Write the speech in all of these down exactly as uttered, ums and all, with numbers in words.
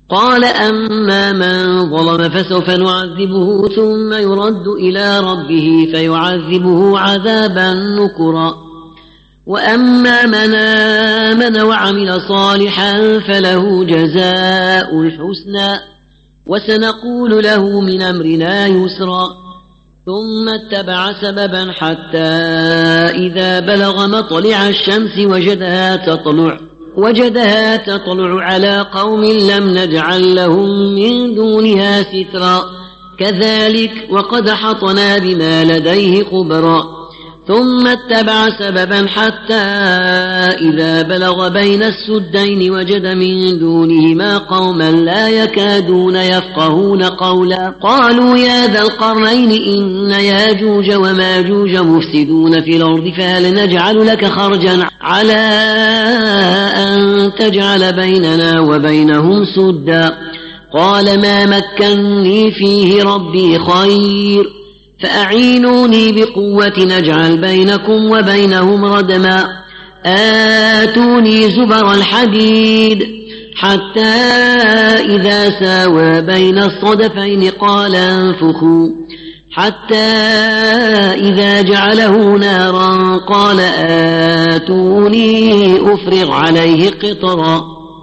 قال أما من ظلم فسوف نعذبه ثم يرد إلى ربه فيعذبه عذابا نكرا وأما من آمن وعمل صالحا فله جزاء الحسنى وسنقول له من أمرنا يسرا ثم اتبع سببا حتى إذا بلغ مطلع الشمس وجدها تطلع وجدها تطلع على قوم لم نجعل لهم من دونها سترا كذلك وقد حطنا بما لديه خبرا ثم اتبع سببا حتى إذا بلغ بين السدين وجد من دونهما قوما لا يكادون يفقهون قولا قالوا يا ذا القرنين إن ياجوج وماجوج مفسدون في الأرض فهل نجعل لك خرجا على أن تجعل بيننا وبينهم سدا قال ما مكني فيه ربي خير فأعينوني بقوة نجعل بينكم وبينهم ردما آتوني زبر الحديد حتى إذا ساوى بين الصدفين قال انفخوا حتى إذا جعله نارا قال آتوني أفرغ عليه قطرا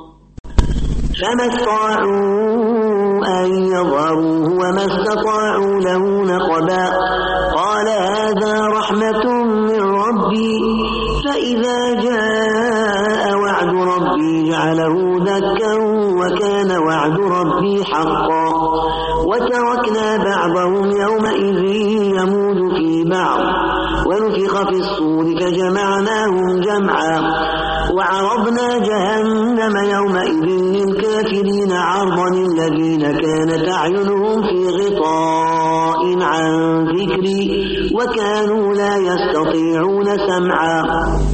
فما استطاعوا أن يظهروه وما استطاعوا له نقبا قال هذا رحمة من ربي فإذا جاء وعد ربي جعله دكا وكان وعد ربي حقا وتركنا بعضهم يومئذ يموج في بعض ونفخ في الصور فجمعناهم جمعا وعرضنا جهنم يومئذ للكافرين عرضا الذين كانت أعينهم في غطاء عن ذكري وكانوا لا يستطيعون سمعا